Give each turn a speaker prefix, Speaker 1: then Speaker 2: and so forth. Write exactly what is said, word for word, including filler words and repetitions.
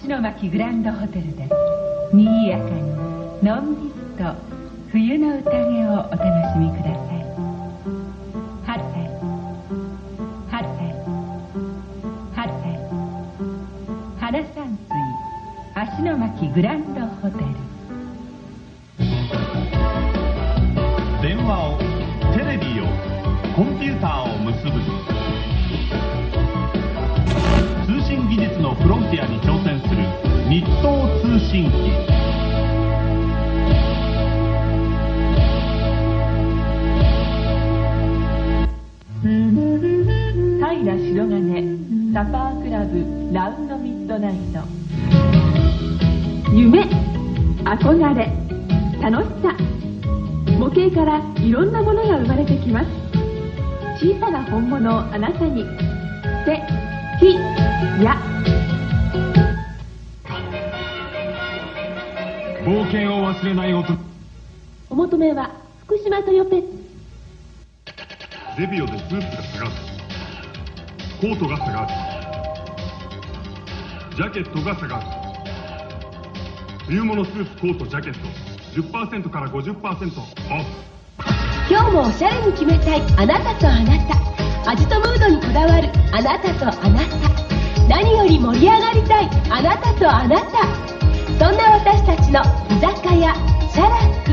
Speaker 1: 芦ノ牧グランドホテルでにぎやかにのんびりと冬の宴をお楽しみください。ハテハテハテ花山水芦ノ牧グランドホテル。
Speaker 2: 電話を、テレビを、コンピューターを結ぶ通信技術のフロンティアに挑戦する日東通信機。
Speaker 1: 平白金サパークラブラウンドミッドナイト。
Speaker 3: 夢、憧れ、楽しさ、模型からいろんなものが生まれてきます。小さな本物をあなたに。てひや。
Speaker 2: 冒険を忘れない音。
Speaker 3: お求めは福島豊ペット。
Speaker 4: ゼビオでスーツが下がる、コートが下がる、ジャケットが下がる。冬物スーツ、コート、ジャケット じゅっパーセント から ごじゅっパーセント オフ。
Speaker 5: 今日もおしゃれに決めたいあなたとあなた、味とムードにこだわるあなたとあなた、何より盛り上がりたいあなたとあなた、そんな私たちの居酒屋シャラック。